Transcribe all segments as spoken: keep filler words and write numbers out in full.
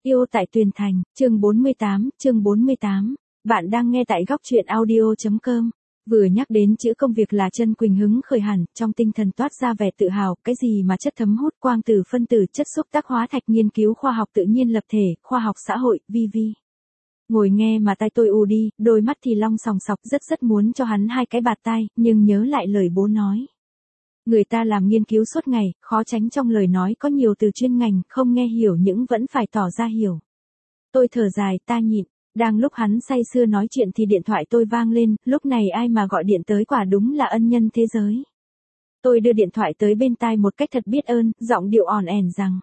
Yêu tại Tuyền Thành, chương bốn mươi tám, chương bốn mươi tám. Bạn đang nghe tại góc truyện audio chấm com. Vừa nhắc đến chữ công việc là Chân Quỳnh hứng khởi hẳn, trong tinh thần toát ra vẻ tự hào, cái gì mà chất thấm hút quang tử phân tử chất xúc tác hóa thạch nghiên cứu khoa học tự nhiên lập thể, khoa học xã hội, vi vi. Ngồi nghe mà tai tôi ù đi, đôi mắt thì long sòng sọc rất rất muốn cho hắn hai cái bạt tai, nhưng nhớ lại lời bố nói. Người ta làm nghiên cứu suốt ngày, khó tránh trong lời nói có nhiều từ chuyên ngành, không nghe hiểu những vẫn phải tỏ ra hiểu. Tôi thở dài, ta nhịn. Đang lúc hắn say sưa nói chuyện thì điện thoại tôi vang lên, lúc này ai mà gọi điện tới quả đúng là ân nhân thế giới. Tôi đưa điện thoại tới bên tai một cách thật biết ơn, giọng điệu ỏn ẻn rằng.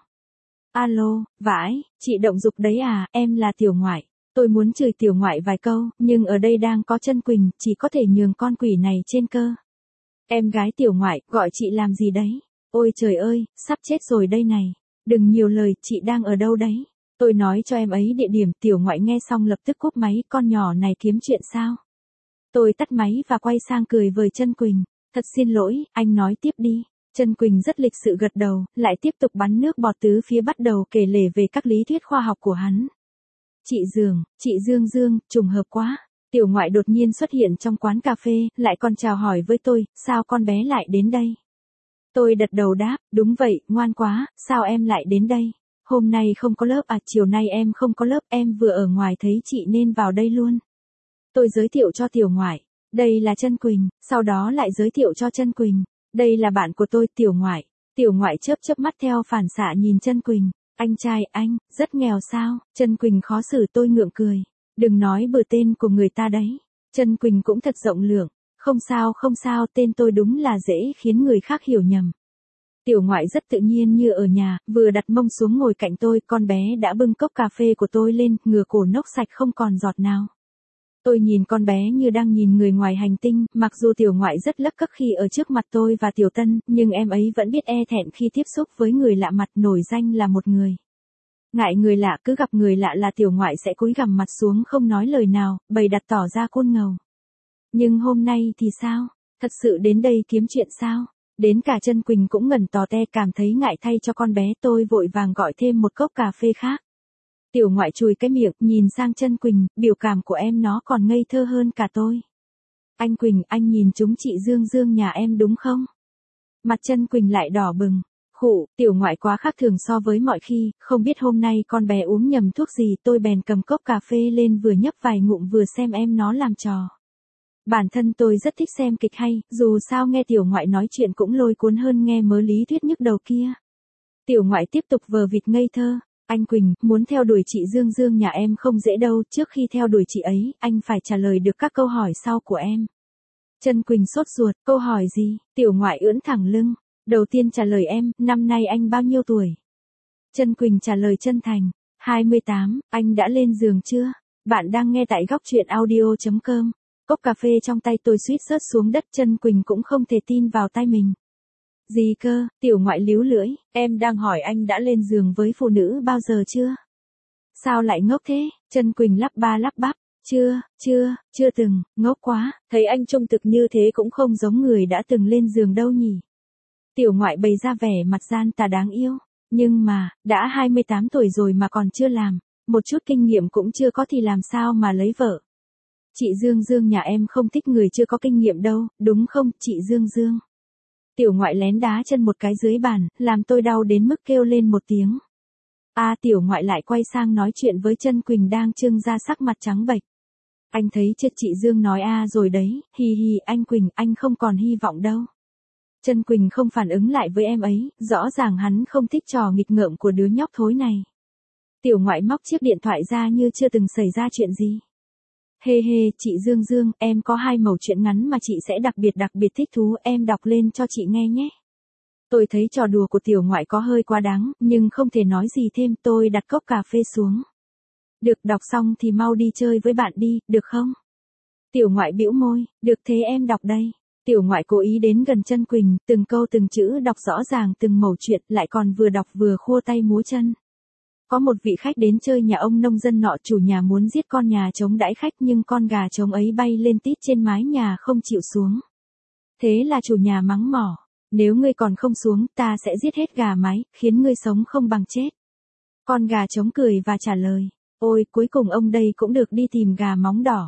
Alo, vãi, chị động dục đấy à, em là Tiểu Ngoại. Tôi muốn chửi Tiểu Ngoại vài câu, nhưng ở đây đang có Chân Quỳnh, chỉ có thể nhường con quỷ này trên cơ. Em gái Tiểu Ngoại, gọi chị làm gì đấy? Ôi trời ơi, sắp chết rồi đây này. Đừng nhiều lời, chị đang ở đâu đấy? Tôi nói cho em ấy địa điểm. Tiểu Ngoại nghe xong lập tức cúp máy, con nhỏ này kiếm chuyện sao? Tôi tắt máy và quay sang cười với Chân Quỳnh. Thật xin lỗi, anh nói tiếp đi. Chân Quỳnh rất lịch sự gật đầu, lại tiếp tục bắn nước bọt tứ phía bắt đầu kể lể về các lý thuyết khoa học của hắn. Chị Dương, chị Dương Dương, trùng hợp quá. Tiểu Ngoại đột nhiên xuất hiện trong quán cà phê, lại còn chào hỏi với tôi, sao con bé lại đến đây? Tôi gật đầu đáp, đúng vậy, ngoan quá, sao em lại đến đây? Hôm nay không có lớp à, chiều nay em không có lớp, em vừa ở ngoài thấy chị nên vào đây luôn. Tôi giới thiệu cho Tiểu Ngoại, đây là Chân Quỳnh, sau đó lại giới thiệu cho Chân Quỳnh, đây là bạn của tôi, Tiểu Ngoại. Tiểu Ngoại chớp chớp mắt theo phản xạ nhìn Chân Quỳnh, anh trai anh, rất nghèo sao? Chân Quỳnh khó xử, tôi ngượng cười. Đừng nói bừa tên của người ta đấy. Chân Quỳnh cũng thật rộng lượng. Không sao không sao, tên tôi đúng là dễ khiến người khác hiểu nhầm. Tiểu Ngoại rất tự nhiên như ở nhà, vừa đặt mông xuống ngồi cạnh tôi, con bé đã bưng cốc cà phê của tôi lên, ngửa cổ nốc sạch không còn giọt nào. Tôi nhìn con bé như đang nhìn người ngoài hành tinh, mặc dù Tiểu Ngoại rất lấc cấc khi ở trước mặt tôi và Tiểu Tân, nhưng em ấy vẫn biết e thẹn khi tiếp xúc với người lạ mặt, nổi danh là một người. Ngại người lạ, cứ gặp người lạ là Tiểu Ngoại sẽ cúi gằm mặt xuống không nói lời nào, bày đặt tỏ ra côn ngầu. Nhưng hôm nay thì sao? Thật sự đến đây kiếm chuyện sao? Đến cả Chân Quỳnh cũng ngẩn tò te, cảm thấy ngại thay cho con bé. Tôi vội vàng gọi thêm một cốc cà phê khác. Tiểu Ngoại chùi cái miệng, nhìn sang Chân Quỳnh, biểu cảm của em nó còn ngây thơ hơn cả tôi. Anh Quỳnh, anh nhìn chúng chị Dương Dương nhà em đúng không? Mặt Chân Quỳnh lại đỏ bừng. Khụ, Tiểu Ngoại quá khác thường so với mọi khi, không biết hôm nay con bé uống nhầm thuốc gì. Tôi bèn cầm cốc cà phê lên vừa nhấp vài ngụm vừa xem em nó làm trò. Bản thân tôi rất thích xem kịch hay, dù sao nghe Tiểu Ngoại nói chuyện cũng lôi cuốn hơn nghe mớ lý thuyết nhức đầu kia. Tiểu Ngoại tiếp tục vờ vịt ngây thơ. Anh Quỳnh, muốn theo đuổi chị Dương Dương nhà em không dễ đâu, trước khi theo đuổi chị ấy, anh phải trả lời được các câu hỏi sau của em. Chân Quỳnh sốt ruột, câu hỏi gì? Tiểu Ngoại ưỡn thẳng lưng. Đầu tiên trả lời em, năm nay anh bao nhiêu tuổi? Chân Quỳnh trả lời chân thành, hai mươi tám, anh đã lên giường chưa? Bạn đang nghe tại góc truyện audio chấm com. Cốc cà phê trong tay tôi suýt rớt xuống đất, Chân Quỳnh cũng không thể tin vào tai mình. Gì cơ? Tiểu Ngoại líu lưỡi, em đang hỏi anh đã lên giường với phụ nữ bao giờ chưa? Sao lại ngốc thế? Chân Quỳnh lắp ba lắp bắp, chưa, chưa, chưa từng, ngốc quá, thấy anh trông thực như thế cũng không giống người đã từng lên giường đâu nhỉ. Tiểu Ngoại bày ra vẻ mặt gian tà đáng yêu, nhưng mà, đã hai mươi tám tuổi rồi mà còn chưa làm, một chút kinh nghiệm cũng chưa có thì làm sao mà lấy vợ. Chị Dương Dương nhà em không thích người chưa có kinh nghiệm đâu, đúng không, chị Dương Dương? Tiểu Ngoại lén đá chân một cái dưới bàn, làm tôi đau đến mức kêu lên một tiếng. A à, Tiểu Ngoại lại quay sang nói chuyện với Chân Quỳnh đang trưng ra sắc mặt trắng bệch. Anh thấy chết, chị Dương nói a à rồi đấy, hi hi, anh Quỳnh, anh không còn hy vọng đâu. Chân Quỳnh không phản ứng lại với em ấy, rõ ràng hắn không thích trò nghịch ngợm của đứa nhóc thối này. Tiểu Ngoại móc chiếc điện thoại ra như chưa từng xảy ra chuyện gì. Hê hê, chị Dương Dương, em có hai mẩu chuyện ngắn mà chị sẽ đặc biệt đặc biệt thích thú, em đọc lên cho chị nghe nhé. Tôi thấy trò đùa của Tiểu Ngoại có hơi quá đáng, nhưng không thể nói gì thêm, tôi đặt cốc cà phê xuống. Được, đọc xong thì mau đi chơi với bạn đi, được không? Tiểu Ngoại bĩu môi, được thế em đọc đây. Tiểu Ngoại cố ý đến gần Chân Quỳnh, từng câu từng chữ đọc rõ ràng từng mẩu chuyện, lại còn vừa đọc vừa khua tay múa chân. Có một vị khách đến chơi nhà ông nông dân nọ, chủ nhà muốn giết con nhà trống đãi khách nhưng con gà trống ấy bay lên tít trên mái nhà không chịu xuống. Thế là chủ nhà mắng mỏ, nếu ngươi còn không xuống, ta sẽ giết hết gà mái, khiến ngươi sống không bằng chết. Con gà trống cười và trả lời. Ôi, cuối cùng ông đây cũng được đi tìm gà móng đỏ.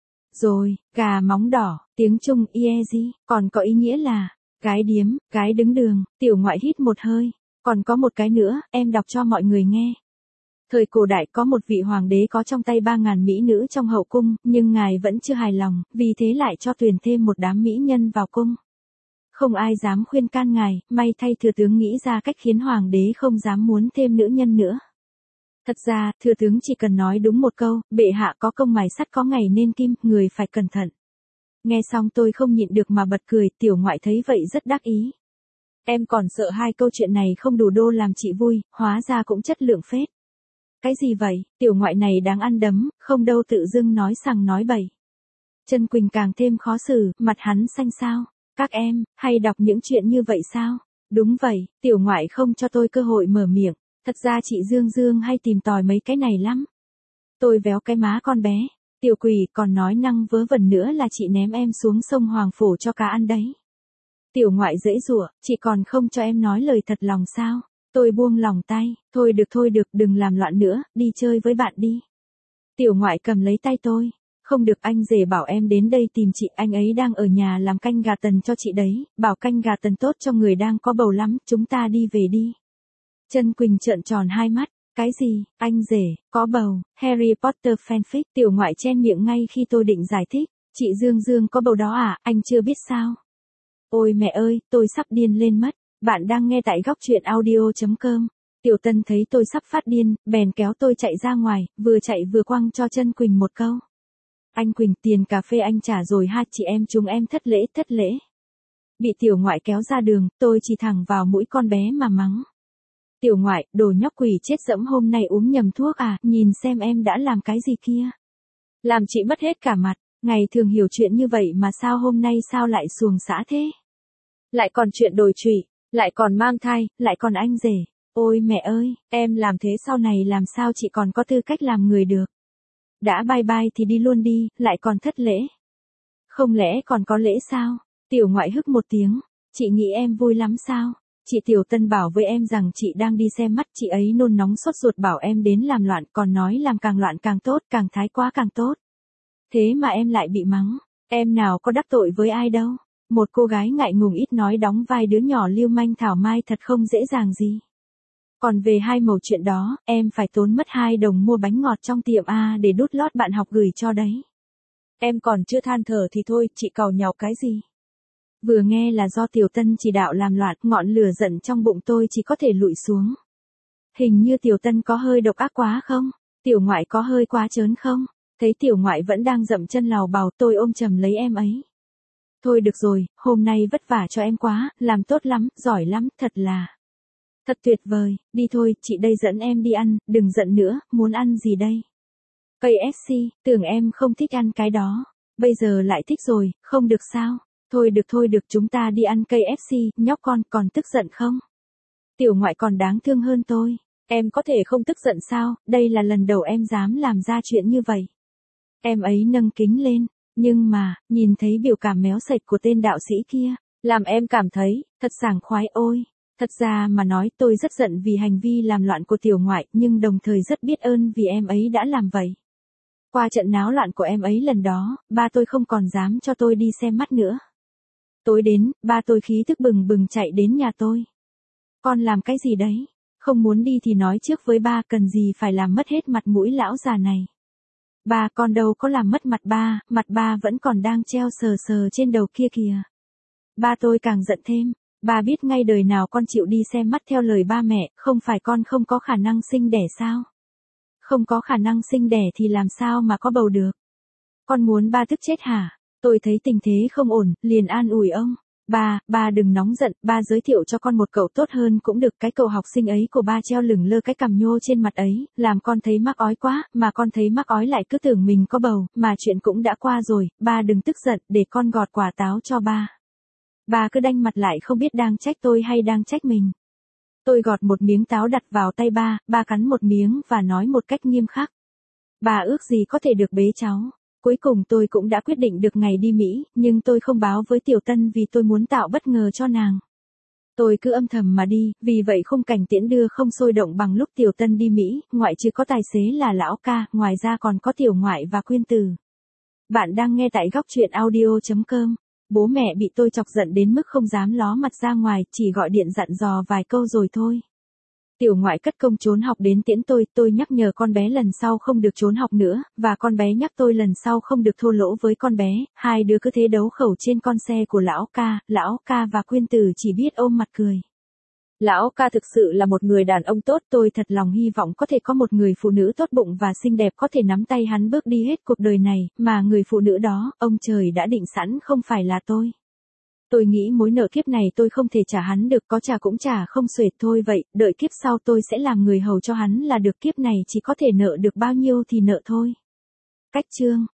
Rồi, gà móng đỏ, tiếng Trung Iezi, còn có ý nghĩa là, gái điếm, gái đứng đường, Tiểu Ngoại hít một hơi. Còn có một cái nữa, em đọc cho mọi người nghe. Thời cổ đại có một vị hoàng đế có trong tay ba ngàn mỹ nữ trong hậu cung, nhưng ngài vẫn chưa hài lòng, vì thế lại cho tuyển thêm một đám mỹ nhân vào cung. Không ai dám khuyên can ngài, may thay thừa tướng nghĩ ra cách khiến hoàng đế không dám muốn thêm nữ nhân nữa. Thật ra, thừa tướng chỉ cần nói đúng một câu, bệ hạ có công mài sắt có ngày nên kim, người phải cẩn thận. Nghe xong tôi không nhịn được mà bật cười, Tiểu Ngoại thấy vậy rất đắc ý. Em còn sợ hai câu chuyện này không đủ đô làm chị vui, hóa ra cũng chất lượng phết. Cái gì vậy, Tiểu Ngoại này đáng ăn đấm, không đâu tự dưng nói sằng nói bậy. Trân Quỳnh càng thêm khó xử, mặt hắn xanh sao. Các em, hay đọc những chuyện như vậy sao? Đúng vậy, Tiểu Ngoại không cho tôi cơ hội mở miệng. Thật ra chị Dương Dương hay tìm tòi mấy cái này lắm. Tôi véo cái má con bé. Tiểu Quỷ còn nói năng vớ vẩn nữa là chị ném em xuống sông Hoàng Phổ cho cá ăn đấy. Tiểu Ngoại dễ dụa, chị còn không cho em nói lời thật lòng sao? Tôi buông lòng tay, thôi được thôi được, đừng làm loạn nữa, đi chơi với bạn đi. Tiểu Ngoại cầm lấy tay tôi. Không được, anh rể bảo em đến đây tìm chị, anh ấy đang ở nhà làm canh gà tần cho chị đấy, bảo canh gà tần tốt cho người đang có bầu lắm, chúng ta đi về đi. Trân Quỳnh trợn tròn hai mắt, cái gì, anh rể, có bầu, Harry Potter fanfic, Tiểu Ngoại chen miệng ngay khi tôi định giải thích, chị Dương Dương có bầu đó à, anh chưa biết sao? Ôi mẹ ơi, tôi sắp điên lên mất, bạn đang nghe tại góc truyện audio chấm com. Tiểu Tân thấy tôi sắp phát điên, bèn kéo tôi chạy ra ngoài, vừa chạy vừa quăng cho Trân Quỳnh một câu. Anh Quỳnh, tiền cà phê anh trả rồi ha, chị em chúng em thất lễ thất lễ. Bị Tiểu Ngoại kéo ra đường, tôi chỉ thẳng vào mũi con bé mà mắng. Tiểu Ngoại, đồ nhóc quỷ chết dẫm, hôm nay uống nhầm thuốc à, nhìn xem em đã làm cái gì kia. Làm chị mất hết cả mặt, ngày thường hiểu chuyện như vậy mà sao hôm nay sao lại xuồng xã thế. Lại còn chuyện đồi trụy, lại còn mang thai, lại còn anh rể. Ôi mẹ ơi, em làm thế sau này làm sao chị còn có tư cách làm người được. Đã bye bye thì đi luôn đi, lại còn thất lễ. Không lẽ còn có lễ sao? Tiểu Ngoại hức một tiếng, chị nghĩ em vui lắm sao? Chị Tiểu Tân bảo với em rằng chị đang đi xem mắt, chị ấy nôn nóng sốt ruột bảo em đến làm loạn, còn nói làm càng loạn càng tốt, càng thái quá càng tốt. Thế mà em lại bị mắng, em nào có đắc tội với ai đâu. Một cô gái ngại ngùng ít nói đóng vai đứa nhỏ lưu manh thảo mai thật không dễ dàng gì. Còn về hai mẩu chuyện đó, em phải tốn mất hai đồng mua bánh ngọt trong tiệm A để đút lót bạn học gửi cho đấy. Em còn chưa than thở thì thôi, chị càu nhàu cái gì? Vừa nghe là do Tiểu Tân chỉ đạo làm loạn, ngọn lửa giận trong bụng tôi chỉ có thể lụi xuống. Hình như Tiểu Tân có hơi độc ác quá không? Tiểu Ngoại có hơi quá trớn không? Thấy Tiểu Ngoại vẫn đang dậm chân lào bào, tôi ôm chầm lấy em ấy. Thôi được rồi, hôm nay vất vả cho em quá, làm tốt lắm, giỏi lắm, thật là. Thật tuyệt vời, đi thôi, chị đây dẫn em đi ăn, đừng giận nữa, muốn ăn gì đây? ca ép xê, tưởng em không thích ăn cái đó. Bây giờ lại thích rồi, không được sao? Thôi được thôi được, chúng ta đi ăn ca ép xê, nhóc con còn tức giận không? Tiểu Ngoại còn đáng thương hơn tôi. Em có thể không tức giận sao, đây là lần đầu em dám làm ra chuyện như vậy. Em ấy nâng kính lên, nhưng mà, nhìn thấy biểu cảm méo sạch của tên đạo sĩ kia, làm em cảm thấy, thật sảng khoái ôi. Thật ra mà nói tôi rất giận vì hành vi làm loạn của Tiểu Ngoại, nhưng đồng thời rất biết ơn vì em ấy đã làm vậy. Qua trận náo loạn của em ấy lần đó, ba tôi không còn dám cho tôi đi xem mắt nữa. Tối đến, ba tôi khí tức bừng bừng chạy đến nhà tôi. Con làm cái gì đấy? Không muốn đi thì nói trước với ba, cần gì phải làm mất hết mặt mũi lão già này. Ba, con đâu có làm mất mặt ba, mặt ba vẫn còn đang treo sờ sờ trên đầu kia kìa. Ba tôi càng giận thêm. Ba biết ngay đời nào con chịu đi xem mắt theo lời ba mẹ, không phải con không có khả năng sinh đẻ sao? Không có khả năng sinh đẻ thì làm sao mà có bầu được? Con muốn ba tức chết hả? Tôi thấy tình thế không ổn, liền an ủi ông. Ba, ba đừng nóng giận, ba giới thiệu cho con một cậu tốt hơn cũng được, cái cậu học sinh ấy của ba treo lửng lơ cái cằm nhô trên mặt ấy, làm con thấy mắc ói quá, mà con thấy mắc ói lại cứ tưởng mình có bầu, mà chuyện cũng đã qua rồi, ba đừng tức giận, để con gọt quả táo cho ba. Ba cứ đanh mặt lại không biết đang trách tôi hay đang trách mình. Tôi gọt một miếng táo đặt vào tay ba, ba cắn một miếng và nói một cách nghiêm khắc. Ba ước gì có thể được bế cháu. Cuối cùng tôi cũng đã quyết định được ngày đi Mỹ, nhưng tôi không báo với Tiểu Tân vì tôi muốn tạo bất ngờ cho nàng. Tôi cứ âm thầm mà đi, vì vậy khung cảnh tiễn đưa không sôi động bằng lúc Tiểu Tân đi Mỹ, ngoại trừ có tài xế là lão ca, ngoài ra còn có Tiểu Ngoại và Quyên Tử. Bạn đang nghe tại góc truyện audio chấm com. Bố mẹ bị tôi chọc giận đến mức không dám ló mặt ra ngoài, chỉ gọi điện dặn dò vài câu rồi thôi. Tiểu Ngoại cất công trốn học đến tiễn tôi, tôi nhắc nhở con bé lần sau không được trốn học nữa, và con bé nhắc tôi lần sau không được thô lỗ với con bé, hai đứa cứ thế đấu khẩu trên con xe của lão ca, lão ca và Quyên Tử chỉ biết ôm mặt cười. Lão ca thực sự là một người đàn ông tốt, tôi thật lòng hy vọng có thể có một người phụ nữ tốt bụng và xinh đẹp có thể nắm tay hắn bước đi hết cuộc đời này, mà người phụ nữ đó, ông trời đã định sẵn không phải là tôi. Tôi nghĩ mối nợ kiếp này tôi không thể trả hắn được, có trả cũng trả không xuể, thôi vậy, đợi kiếp sau tôi sẽ làm người hầu cho hắn là được, kiếp này chỉ có thể nợ được bao nhiêu thì nợ thôi. Cách chương